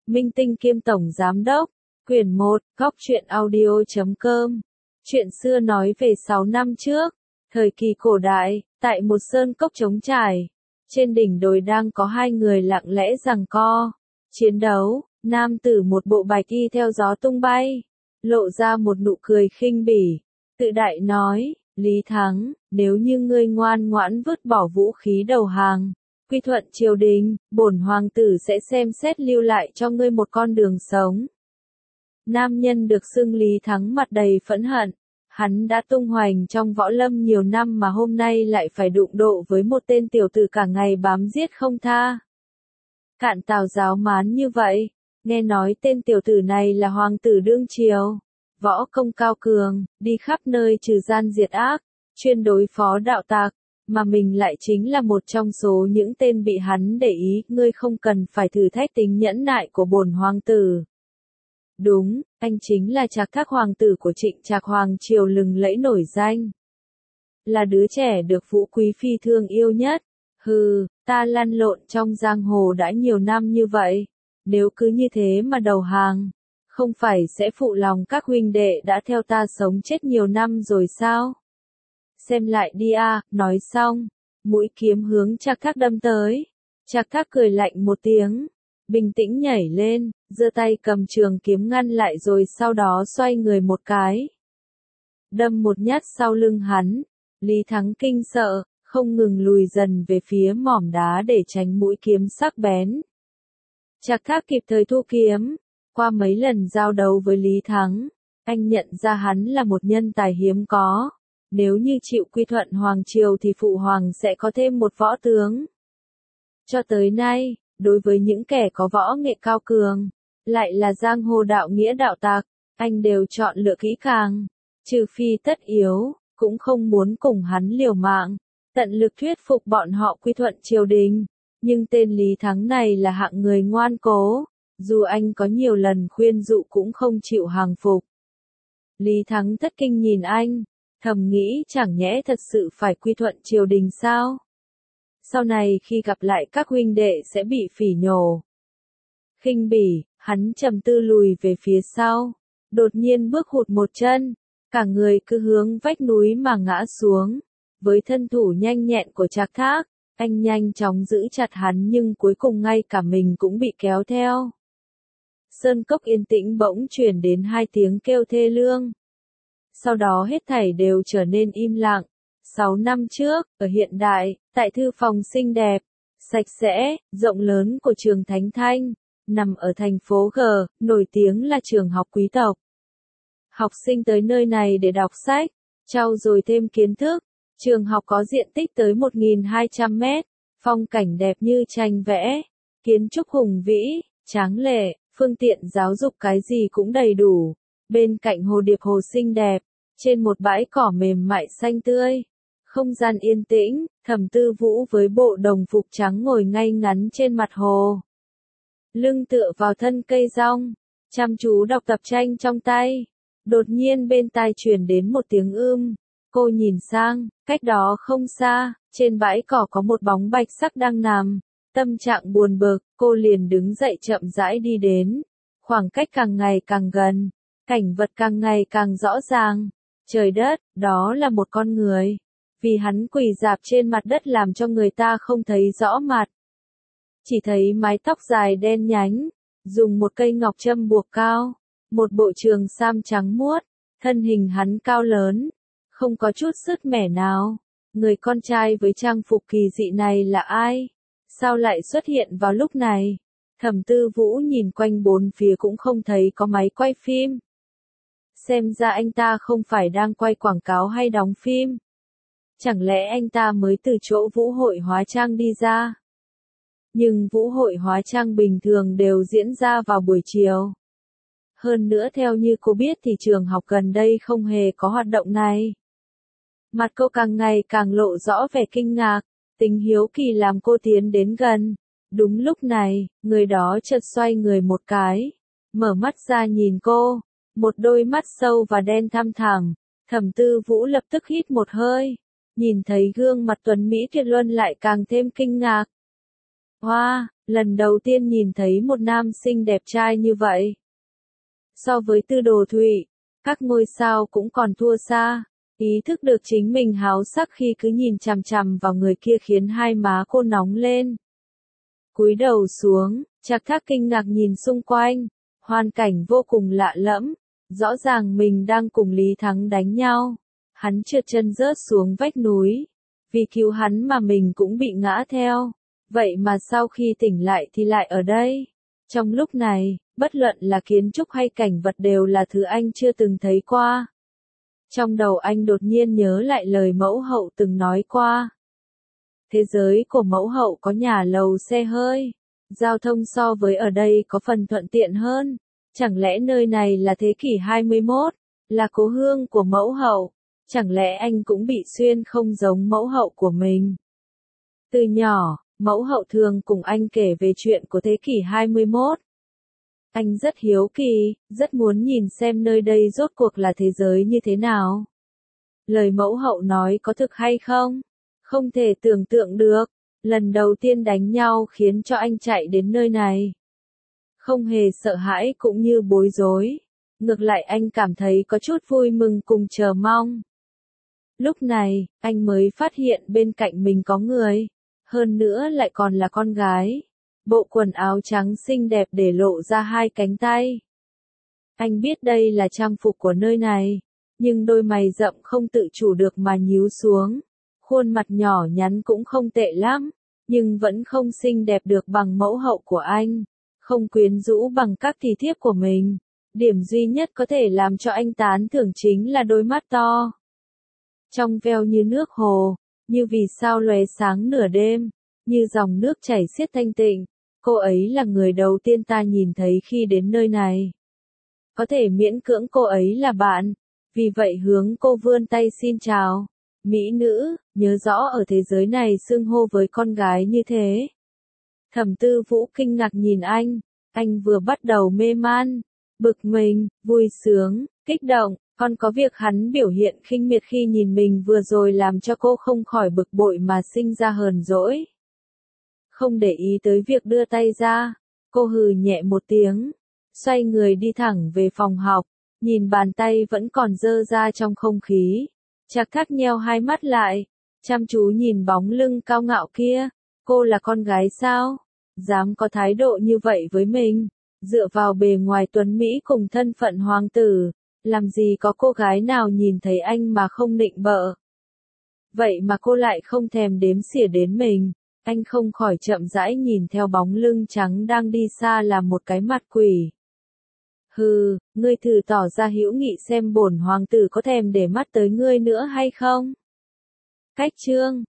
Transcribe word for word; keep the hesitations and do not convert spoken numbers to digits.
Minh Tinh kiêm tổng giám đốc. Quyển một, góc truyện audio chấm com. Chuyện xưa nói về sáu năm trước, thời kỳ cổ đại, tại một sơn cốc trống trải, trên đỉnh đồi đang có hai người lặng lẽ giằng co, chiến đấu. Nam tử một bộ bạch y theo gió tung bay, lộ ra một nụ cười khinh bỉ, tự đại nói: Lý Thắng, nếu như ngươi ngoan ngoãn vứt bỏ vũ khí đầu hàng, quy thuận triều đình, bổn hoàng tử sẽ xem xét lưu lại cho ngươi một con đường sống. Nam nhân được xưng Lý Thắng mặt đầy phẫn hận, hắn đã tung hoành trong võ lâm nhiều năm mà hôm nay lại phải đụng độ với một tên tiểu tử cả ngày bám giết không tha. Cạn Tào giáo mán như vậy, nghe nói tên tiểu tử này là hoàng tử đương triều, võ công cao cường, đi khắp nơi trừ gian diệt ác, chuyên đối phó đạo tặc, mà mình lại chính là một trong số những tên bị hắn để ý. Ngươi không cần phải thử thách tính nhẫn nại của bổn hoàng tử. Đúng, anh chính là Trạc Thác hoàng tử của Trịnh Trạc hoàng triều lừng lẫy nổi danh, là đứa trẻ được Vũ quý phi thương yêu nhất. Hừ, ta lăn lộn trong giang hồ đã nhiều năm như vậy, nếu cứ như thế mà đầu hàng, không phải sẽ phụ lòng các huynh đệ đã theo ta sống chết nhiều năm rồi sao? Xem lại đi a. Nói xong, mũi kiếm hướng Trạc Thác đâm tới. Trạc Thác cười lạnh một tiếng, bình tĩnh nhảy lên, giơ tay cầm trường kiếm ngăn lại rồi sau đó xoay người một cái, đâm một nhát sau lưng hắn. Lý Thắng kinh sợ, không ngừng lùi dần về phía mỏm đá để tránh mũi kiếm sắc bén. Trạc Thác kịp thời thu kiếm, qua mấy lần giao đấu với Lý Thắng, anh nhận ra hắn là một nhân tài hiếm có. Nếu như chịu quy thuận hoàng triều thì phụ hoàng sẽ có thêm một võ tướng. Cho tới nay, đối với những kẻ có võ nghệ cao cường, lại là giang hồ đạo nghĩa đạo tặc, anh đều chọn lựa kỹ càng, trừ phi tất yếu, cũng không muốn cùng hắn liều mạng, tận lực thuyết phục bọn họ quy thuận triều đình. Nhưng tên Lý Thắng này là hạng người ngoan cố, dù anh có nhiều lần khuyên dụ cũng không chịu hàng phục. Lý Thắng thất kinh nhìn anh, thầm nghĩ chẳng nhẽ thật sự phải quy thuận triều đình sao? Sau này khi gặp lại các huynh đệ sẽ bị phỉ nhổ. Khinh bỉ, hắn trầm tư lùi về phía sau, đột nhiên bước hụt một chân, cả người cứ hướng vách núi mà ngã xuống. Với thân thủ nhanh nhẹn của Trạc Thác, anh nhanh chóng giữ chặt hắn nhưng cuối cùng ngay cả mình cũng bị kéo theo. Sơn cốc yên tĩnh bỗng truyền đến hai tiếng kêu thê lương. Sau đó hết thảy đều trở nên im lặng. Sáu năm trước, ở hiện đại, tại thư phòng xinh đẹp, sạch sẽ, rộng lớn của trường Thánh Thanh, nằm ở thành phố G, nổi tiếng là trường học quý tộc. Học sinh tới nơi này để đọc sách, trau dồi thêm kiến thức. Trường học có diện tích tới một nghìn hai trăm mét, phong cảnh đẹp như tranh vẽ, kiến trúc hùng vĩ, tráng lệ, phương tiện giáo dục cái gì cũng đầy đủ. Bên cạnh hồ điệp hồ xinh đẹp, trên một bãi cỏ mềm mại xanh tươi, không gian yên tĩnh, Thẩm Tư Vũ với bộ đồng phục trắng ngồi ngay ngắn trên mặt hồ, lưng tựa vào thân cây rong, chăm chú đọc tập tranh trong tay. Đột nhiên bên tai truyền đến một tiếng ưm. Cô nhìn sang, cách đó không xa, trên bãi cỏ có một bóng bạch sắc đang nằm. Tâm trạng buồn bực, cô liền đứng dậy chậm rãi đi đến. Khoảng cách càng ngày càng gần, cảnh vật càng ngày càng rõ ràng. Trời đất, đó là một con người. Vì hắn quỳ rạp trên mặt đất làm cho người ta không thấy rõ mặt. Chỉ thấy mái tóc dài đen nhánh, dùng một cây ngọc châm buộc cao, một bộ trường sam trắng muốt, thân hình hắn cao lớn, không có chút sứt mẻ nào. Người con trai với trang phục kỳ dị này là ai? Sao lại xuất hiện vào lúc này? Thẩm Tư Vũ nhìn quanh bốn phía cũng không thấy có máy quay phim. Xem ra anh ta không phải đang quay quảng cáo hay đóng phim. Chẳng lẽ anh ta mới từ chỗ vũ hội hóa trang đi ra? Nhưng vũ hội hóa trang bình thường đều diễn ra vào buổi chiều. Hơn nữa theo như cô biết thì trường học gần đây không hề có hoạt động này. Mặt cô càng ngày càng lộ rõ vẻ kinh ngạc, tính hiếu kỳ làm cô tiến đến gần. Đúng lúc này, người đó chợt xoay người một cái, mở mắt ra nhìn cô, một đôi mắt sâu và đen thăm thẳm. Thẩm Tư Vũ lập tức hít một hơi, nhìn thấy gương mặt tuấn mỹ tuyệt luân lại càng thêm kinh ngạc. Hoa, wow, lần đầu tiên nhìn thấy một nam sinh đẹp trai như vậy. So với Tư Đồ Thụy, các ngôi sao cũng còn thua xa. Ý thức được chính mình háo sắc khi cứ nhìn chằm chằm vào người kia khiến hai má cô nóng lên. Cúi đầu xuống, Trạc Thác kinh ngạc nhìn xung quanh, hoàn cảnh vô cùng lạ lẫm, rõ ràng mình đang cùng Lý Thắng đánh nhau. Hắn trượt chân rớt xuống vách núi, vì cứu hắn mà mình cũng bị ngã theo, vậy mà sau khi tỉnh lại thì lại ở đây. Trong lúc này, bất luận là kiến trúc hay cảnh vật đều là thứ anh chưa từng thấy qua. Trong đầu anh đột nhiên nhớ lại lời mẫu hậu từng nói qua. Thế giới của mẫu hậu có nhà lầu xe hơi, giao thông so với ở đây có phần thuận tiện hơn. Chẳng lẽ nơi này là thế kỷ hai mươi mốt, là cố hương của mẫu hậu? Chẳng lẽ anh cũng bị xuyên không giống mẫu hậu của mình? Từ nhỏ, mẫu hậu thường cùng anh kể về chuyện của thế kỷ hai mươi mốt. Anh rất hiếu kỳ, rất muốn nhìn xem nơi đây rốt cuộc là thế giới như thế nào. Lời mẫu hậu nói có thực hay không? Không thể tưởng tượng được, lần đầu tiên đánh nhau khiến cho anh chạy đến nơi này. Không hề sợ hãi cũng như bối rối. Ngược lại anh cảm thấy có chút vui mừng cùng chờ mong. Lúc này, anh mới phát hiện bên cạnh mình có người. Hơn nữa lại còn là con gái. Bộ quần áo trắng xinh đẹp để lộ ra hai cánh tay. Anh biết đây là trang phục của nơi này. Nhưng đôi mày rậm không tự chủ được mà nhíu xuống. Khuôn mặt nhỏ nhắn cũng không tệ lắm. Nhưng vẫn không xinh đẹp được bằng mẫu hậu của anh. Không quyến rũ bằng các tỷ thiếp của mình. Điểm duy nhất có thể làm cho anh tán thưởng chính là đôi mắt to. Trong veo như nước hồ, như vì sao lóe sáng nửa đêm, như dòng nước chảy xiết thanh tịnh. Cô ấy là người đầu tiên ta nhìn thấy khi đến nơi này. Có thể miễn cưỡng cô ấy là bạn, vì vậy hướng cô vươn tay xin chào. Mỹ nữ, nhớ rõ ở thế giới này xưng hô với con gái như thế. Thẩm Tư Vũ kinh ngạc nhìn anh, anh vừa bắt đầu mê man, bực mình, vui sướng, kích động, còn có việc hắn biểu hiện khinh miệt khi nhìn mình vừa rồi làm cho cô không khỏi bực bội mà sinh ra hờn dỗi. Không để ý tới việc đưa tay ra, cô hừ nhẹ một tiếng, xoay người đi thẳng về phòng học, nhìn bàn tay vẫn còn dơ ra trong không khí. Trạc Thác nheo hai mắt lại, chăm chú nhìn bóng lưng cao ngạo kia. Cô là con gái sao? Dám có thái độ như vậy với mình? Dựa vào bề ngoài tuấn Mỹ cùng thân phận hoàng tử, làm gì có cô gái nào nhìn thấy anh mà không nịnh bợ? Vậy mà cô lại không thèm đếm xỉa đến mình. Anh không khỏi chậm rãi nhìn theo bóng lưng trắng đang đi xa là một cái mặt quỷ. Hừ, ngươi thử tỏ ra hữu nghị xem bổn hoàng tử có thèm để mắt tới ngươi nữa hay không? Cách chương